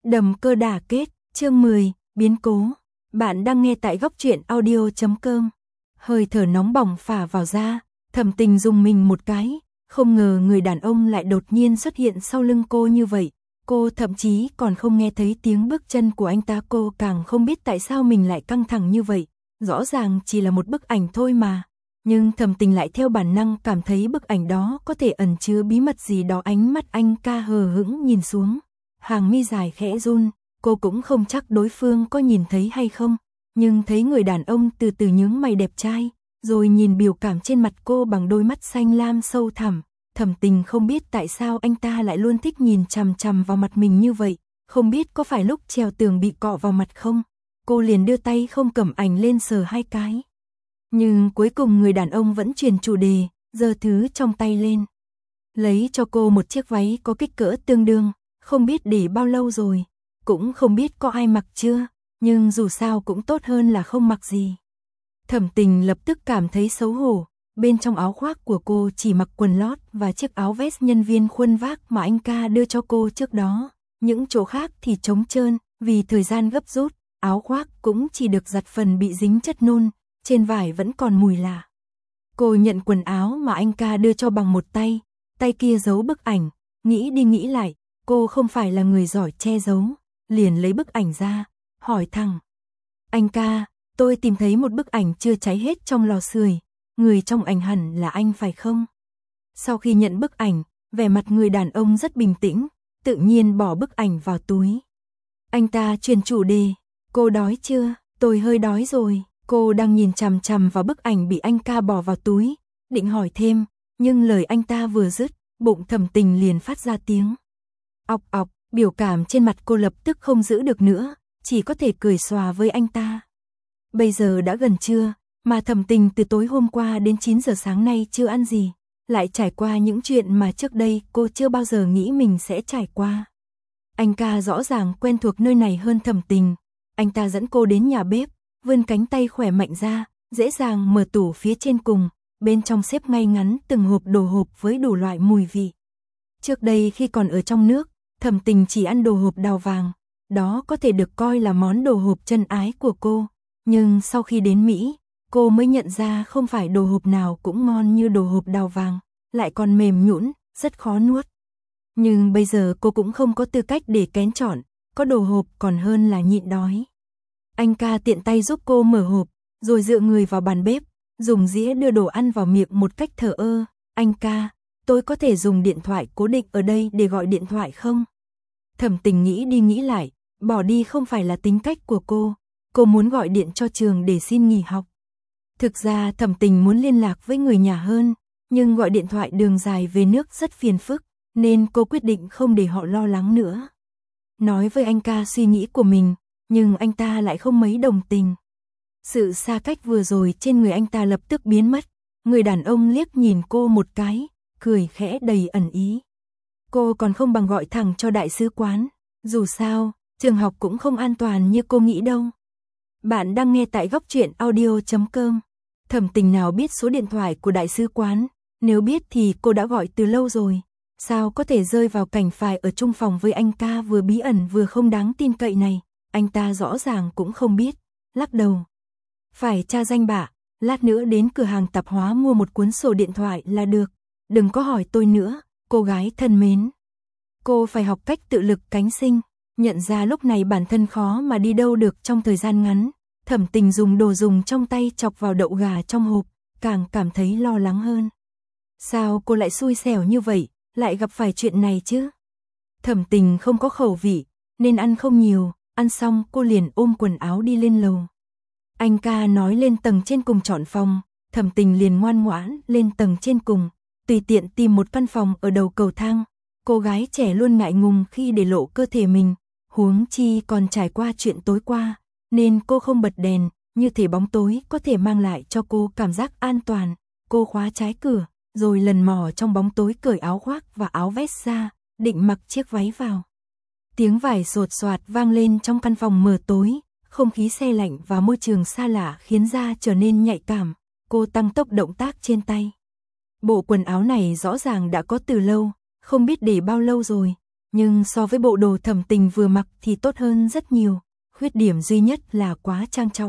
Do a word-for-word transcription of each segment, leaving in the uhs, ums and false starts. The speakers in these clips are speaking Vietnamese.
Đầm cơ đả kết, chương mười, biến cố. Bạn đang nghe tại góc truyện audio chấm com. Hơi thở nóng bỏng phả vào da, Thẩm Tình rùng mình một cái, không ngờ người đàn ông lại đột nhiên xuất hiện sau lưng cô như vậy. Cô thậm chí còn không nghe thấy tiếng bước chân của anh ta, cô càng không biết tại sao mình lại căng thẳng như vậy. Rõ ràng chỉ là một bức ảnh thôi mà. Nhưng Thẩm Tình lại theo bản năng cảm thấy bức ảnh đó có thể ẩn chứa bí mật gì đó. Ánh mắt anh ca hờ hững nhìn xuống, hàng mi dài khẽ run, cô cũng không chắc đối phương có nhìn thấy hay không, nhưng thấy người đàn ông từ từ nhướng mày đẹp trai, rồi nhìn biểu cảm trên mặt cô bằng đôi mắt xanh lam sâu thẳm. Thẩm Tình không biết tại sao anh ta lại luôn thích nhìn chằm chằm vào mặt mình như vậy, không biết có phải lúc trèo tường bị cọ vào mặt không. Cô liền đưa tay không cầm ảnh lên sờ hai cái. Nhưng cuối cùng người đàn ông vẫn chuyển chủ đề, giơ thứ trong tay lên. Lấy cho cô một chiếc váy có kích cỡ tương đương, không biết để bao lâu rồi, cũng không biết có ai mặc chưa, nhưng dù sao cũng tốt hơn là không mặc gì. Thẩm Tình lập tức cảm thấy xấu hổ, bên trong áo khoác của cô chỉ mặc quần lót và chiếc áo vest nhân viên khuôn vác mà anh ca đưa cho cô trước đó, những chỗ khác thì trống trơn, vì thời gian gấp rút, áo khoác cũng chỉ được giặt phần bị dính chất nôn, trên vải vẫn còn mùi lạ. Cô nhận quần áo mà anh ca đưa cho bằng một tay, tay kia giấu bức ảnh, nghĩ đi nghĩ lại, cô không phải là người giỏi che giấu, liền lấy bức ảnh ra, hỏi thẳng. Anh ca, tôi tìm thấy một bức ảnh chưa cháy hết trong lò sưởi, người trong ảnh hẳn là anh phải không? Sau khi nhận bức ảnh, vẻ mặt người đàn ông rất bình tĩnh, tự nhiên bỏ bức ảnh vào túi. Anh ta chuyển chủ đề, cô đói chưa? Tôi hơi đói rồi. Cô đang nhìn chằm chằm vào bức ảnh bị anh ca bỏ vào túi, định hỏi thêm, nhưng lời anh ta vừa dứt, bụng Thẩm Tình liền phát ra tiếng ọc ọc, biểu cảm trên mặt cô lập tức không giữ được nữa, chỉ có thể cười xòa với anh ta. Bây giờ đã gần trưa, mà Thẩm Tình từ tối hôm qua đến chín giờ sáng nay chưa ăn gì, lại trải qua những chuyện mà trước đây cô chưa bao giờ nghĩ mình sẽ trải qua. Anh ca rõ ràng quen thuộc nơi này hơn Thẩm Tình, anh ta dẫn cô đến nhà bếp, vươn cánh tay khỏe mạnh ra, dễ dàng mở tủ phía trên cùng, bên trong xếp ngay ngắn từng hộp đồ hộp với đủ loại mùi vị. Trước đây khi còn ở trong nước, Thẩm Tình chỉ ăn đồ hộp đào vàng, đó có thể được coi là món đồ hộp chân ái của cô, nhưng sau khi đến Mỹ, cô mới nhận ra không phải đồ hộp nào cũng ngon như đồ hộp đào vàng, lại còn mềm nhũn, rất khó nuốt. Nhưng bây giờ cô cũng không có tư cách để kén chọn, có đồ hộp còn hơn là nhịn đói. Anh ca tiện tay giúp cô mở hộp, rồi dựa người vào bàn bếp, dùng dĩa đưa đồ ăn vào miệng một cách thờ ơ. Anh ca, tôi có thể dùng điện thoại cố định ở đây để gọi điện thoại không? Thẩm Tình nghĩ đi nghĩ lại, bỏ đi không phải là tính cách của cô, cô muốn gọi điện cho trường để xin nghỉ học. Thực ra Thẩm Tình muốn liên lạc với người nhà hơn, nhưng gọi điện thoại đường dài về nước rất phiền phức, nên cô quyết định không để họ lo lắng nữa. Nói với anh ca suy nghĩ của mình, nhưng anh ta lại không mấy đồng tình. Sự xa cách vừa rồi trên người anh ta lập tức biến mất, người đàn ông liếc nhìn cô một cái, cười khẽ đầy ẩn ý. Cô còn không bằng gọi thẳng cho đại sứ quán, dù sao, trường học cũng không an toàn như cô nghĩ đâu. Bạn đang nghe tại góc truyện audio chấm com. Thẩm Tình nào biết số điện thoại của đại sứ quán, nếu biết thì cô đã gọi từ lâu rồi. Sao có thể rơi vào cảnh phải ở chung phòng với anh ca vừa bí ẩn vừa không đáng tin cậy này, anh ta rõ ràng cũng không biết, lắc đầu. Phải tra danh bạ, lát nữa đến cửa hàng tạp hóa mua một cuốn sổ điện thoại là được, đừng có hỏi tôi nữa, cô gái thân mến. Cô phải học cách tự lực cánh sinh, nhận ra lúc này bản thân khó mà đi đâu được trong thời gian ngắn. Thẩm Tình dùng đồ dùng trong tay chọc vào đậu gà trong hộp, càng cảm thấy lo lắng hơn. Sao cô lại xui xẻo như vậy, lại gặp phải chuyện này chứ? Thẩm Tình không có khẩu vị, nên ăn không nhiều, ăn xong cô liền ôm quần áo đi lên lầu. Anh ca nói lên tầng trên cùng chọn phòng, Thẩm Tình liền ngoan ngoãn lên tầng trên cùng, tùy tiện tìm một căn phòng ở đầu cầu thang. Cô gái trẻ luôn ngại ngùng khi để lộ cơ thể mình, huống chi còn trải qua chuyện tối qua, nên cô không bật đèn, như thể bóng tối có thể mang lại cho cô cảm giác an toàn. Cô khóa trái cửa, rồi lần mò trong bóng tối cởi áo khoác và áo vest ra, định mặc chiếc váy vào. Tiếng vải sột soạt vang lên trong căn phòng mờ tối, không khí se lạnh và môi trường xa lạ khiến da trở nên nhạy cảm. Cô tăng tốc động tác trên tay. Bộ quần áo này rõ ràng đã có từ lâu, không biết để bao lâu rồi, nhưng so với bộ đồ Thẩm Tình vừa mặc thì tốt hơn rất nhiều, khuyết điểm duy nhất là quá trang trọng.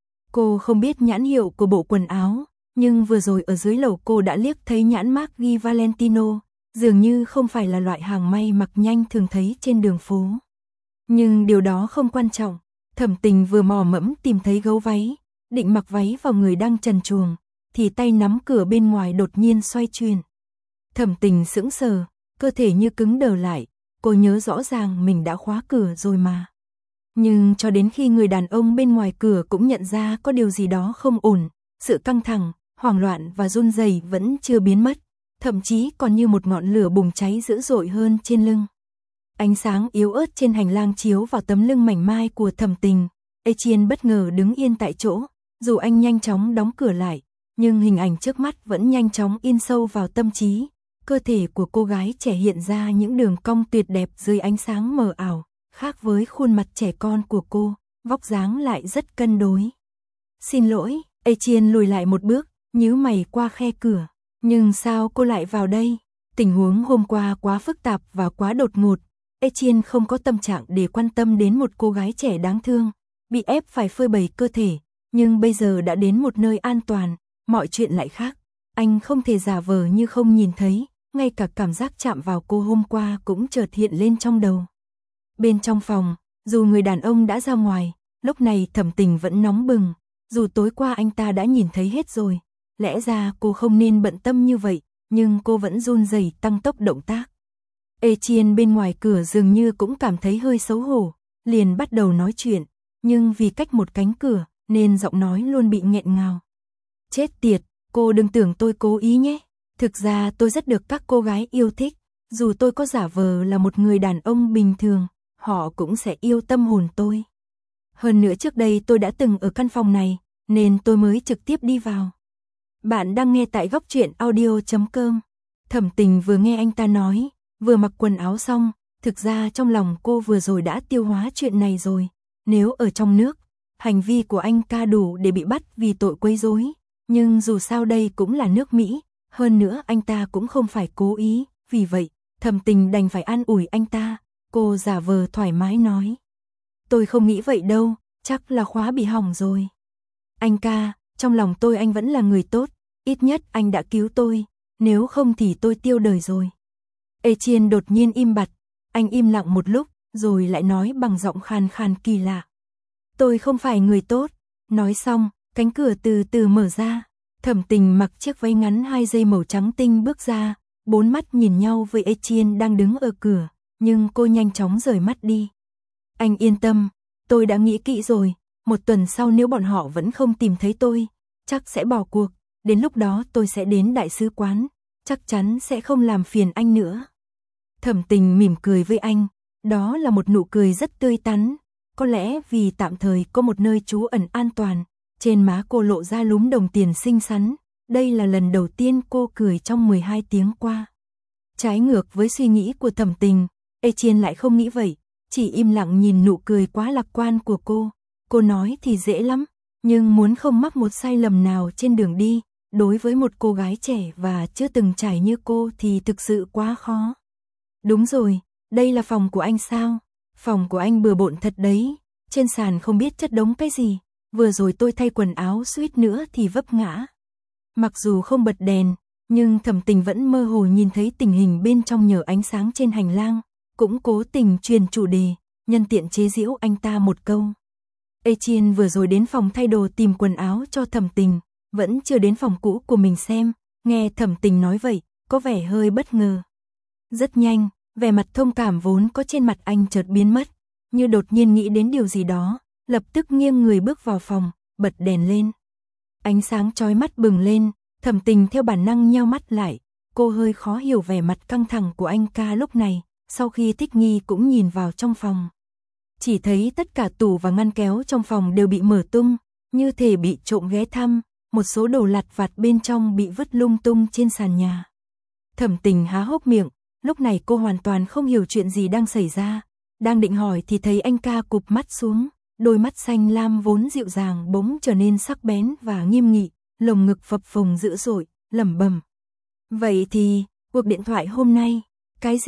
Cô không biết nhãn hiệu của bộ quần áo, nhưng vừa rồi ở dưới lầu cô đã liếc thấy nhãn mác ghi Valentino, dường như không phải là loại hàng may mặc nhanh thường thấy trên đường phố. Nhưng điều đó không quan trọng, Thẩm Tình vừa mò mẫm tìm thấy gấu váy, định mặc váy vào người đang trần truồng, thì tay nắm cửa bên ngoài đột nhiên xoay chuyển. Thẩm Tình sững sờ, cơ thể như cứng đờ lại, cô nhớ rõ ràng mình đã khóa cửa rồi mà. Nhưng cho đến khi người đàn ông bên ngoài cửa cũng nhận ra có điều gì đó không ổn, sự căng thẳng, hoảng loạn và run rẩy vẫn chưa biến mất, thậm chí còn như một ngọn lửa bùng cháy dữ dội hơn trên lưng. Ánh sáng yếu ớt trên hành lang chiếu vào tấm lưng mảnh mai của Thẩm Tình. Etienne bất ngờ đứng yên tại chỗ, dù anh nhanh chóng đóng cửa lại, nhưng hình ảnh trước mắt vẫn nhanh chóng in sâu vào tâm trí. Cơ thể của cô gái trẻ hiện ra những đường cong tuyệt đẹp dưới ánh sáng mờ ảo, khác với khuôn mặt trẻ con của cô, vóc dáng lại rất cân đối. Xin lỗi, Etienne lùi lại một bước, nhíu mày qua khe cửa. Nhưng sao cô lại vào đây? Tình huống hôm qua quá phức tạp và quá đột ngột. Etienne không có tâm trạng để quan tâm đến một cô gái trẻ đáng thương, bị ép phải phơi bày cơ thể, nhưng bây giờ đã đến một nơi an toàn, mọi chuyện lại khác. Anh không thể giả vờ như không nhìn thấy, ngay cả cảm giác chạm vào cô hôm qua cũng chợt hiện lên trong đầu. Bên trong phòng, dù người đàn ông đã ra ngoài, lúc này Thẩm Tình vẫn nóng bừng, dù tối qua anh ta đã nhìn thấy hết rồi, lẽ ra cô không nên bận tâm như vậy, nhưng cô vẫn run rẩy tăng tốc động tác. Etienne bên ngoài cửa dường như cũng cảm thấy hơi xấu hổ, liền bắt đầu nói chuyện, nhưng vì cách một cánh cửa, nên giọng nói luôn bị nghẹn ngào. Chết tiệt, cô đừng tưởng tôi cố ý nhé, thực ra tôi rất được các cô gái yêu thích, dù tôi có giả vờ là một người đàn ông bình thường, họ cũng sẽ yêu tâm hồn tôi. Hơn nữa trước đây tôi đã từng ở căn phòng này, nên tôi mới trực tiếp đi vào. Bạn đang nghe tại góc truyện audio chấm com. Thẩm Tình vừa nghe anh ta nói, vừa mặc quần áo xong, thực ra trong lòng cô vừa rồi đã tiêu hóa chuyện này rồi. Nếu ở trong nước, hành vi của anh ca đủ để bị bắt vì tội quấy rối, nhưng dù sao đây cũng là nước Mỹ, hơn nữa anh ta cũng không phải cố ý, vì vậy, Thẩm Tình đành phải an ủi anh ta, cô giả vờ thoải mái nói. Tôi không nghĩ vậy đâu, chắc là khóa bị hỏng rồi. Anh ca, trong lòng tôi anh vẫn là người tốt, ít nhất anh đã cứu tôi, nếu không thì tôi tiêu đời rồi. Etienne đột nhiên im bặt, anh im lặng một lúc, rồi lại nói bằng giọng khàn khàn kỳ lạ. Tôi không phải người tốt. Nói xong, cánh cửa từ từ mở ra, Thẩm Tình mặc chiếc váy ngắn hai dây màu trắng tinh bước ra, bốn mắt nhìn nhau với Etienne đang đứng ở cửa, nhưng cô nhanh chóng rời mắt đi. Anh yên tâm, tôi đã nghĩ kỹ rồi, một tuần sau nếu bọn họ vẫn không tìm thấy tôi, chắc sẽ bỏ cuộc, đến lúc đó tôi sẽ đến đại sứ quán, chắc chắn sẽ không làm phiền anh nữa. Thẩm Tình mỉm cười với anh, đó là một nụ cười rất tươi tắn, có lẽ vì tạm thời có một nơi trú ẩn an toàn, trên má cô lộ ra lúm đồng tiền xinh xắn, đây là lần đầu tiên cô cười trong mười hai tiếng qua. Trái ngược với suy nghĩ của Thẩm Tình, Etienne lại không nghĩ vậy, chỉ im lặng nhìn nụ cười quá lạc quan của cô. Cô nói thì dễ lắm, nhưng muốn không mắc một sai lầm nào trên đường đi, đối với một cô gái trẻ và chưa từng trải như cô thì thực sự quá khó. Đúng rồi, đây là phòng của anh sao? Phòng của anh bừa bộn thật đấy, trên sàn không biết chất đống cái gì, vừa rồi tôi thay quần áo suýt nữa thì vấp ngã. Mặc dù không bật đèn, nhưng Thẩm Tình vẫn mơ hồ nhìn thấy tình hình bên trong nhờ ánh sáng trên hành lang, cũng cố tình truyền chủ đề, nhân tiện chế giễu anh ta một câu. Etienne vừa rồi đến phòng thay đồ tìm quần áo cho Thẩm Tình, vẫn chưa đến phòng cũ của mình xem, nghe Thẩm Tình nói vậy, có vẻ hơi bất ngờ. Rất nhanh, vẻ mặt thông cảm vốn có trên mặt anh chợt biến mất, như đột nhiên nghĩ đến điều gì đó, lập tức nghiêng người bước vào phòng, bật đèn lên. Ánh sáng chói mắt bừng lên, Thẩm Tình theo bản năng nheo mắt lại, cô hơi khó hiểu vẻ mặt căng thẳng của anh ca lúc này, sau khi thích nghi cũng nhìn vào trong phòng. Chỉ thấy tất cả tủ và ngăn kéo trong phòng đều bị mở tung, như thể bị trộm ghé thăm, một số đồ lặt vặt bên trong bị vứt lung tung trên sàn nhà. Thẩm Tình há hốc miệng, lúc này cô hoàn toàn không hiểu chuyện gì đang xảy ra, đang định hỏi thì thấy anh ca cụp mắt xuống, đôi mắt xanh lam vốn dịu dàng bỗng trở nên sắc bén và nghiêm nghị, lồng ngực phập phồng dữ dội, lẩm bẩm. Vậy thì, cuộc điện thoại hôm nay, cái gì?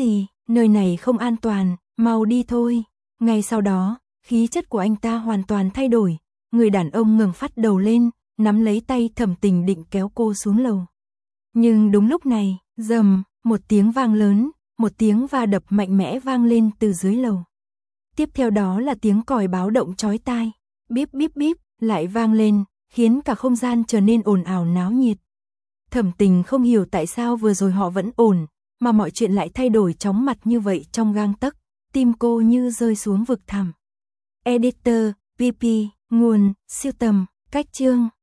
nơi này không an toàn, mau đi thôi. Ngay sau đó, khí chất của anh ta hoàn toàn thay đổi, người đàn ông ngẩng phát đầu lên, nắm lấy tay Thẩm Tình định kéo cô xuống lầu. Nhưng đúng lúc này, rầm, một tiếng vang lớn, một tiếng va đập mạnh mẽ vang lên từ dưới lầu. Tiếp theo đó là tiếng còi báo động chói tai, bíp bíp bíp, lại vang lên, khiến cả không gian trở nên ồn ào náo nhiệt. Thẩm Tình không hiểu tại sao vừa rồi họ vẫn ổn, mà mọi chuyện lại thay đổi chóng mặt như vậy trong gang tấc, tim cô như rơi xuống vực thẳm. Editor, vê pê, nguồn, siêu tầm, cách chương.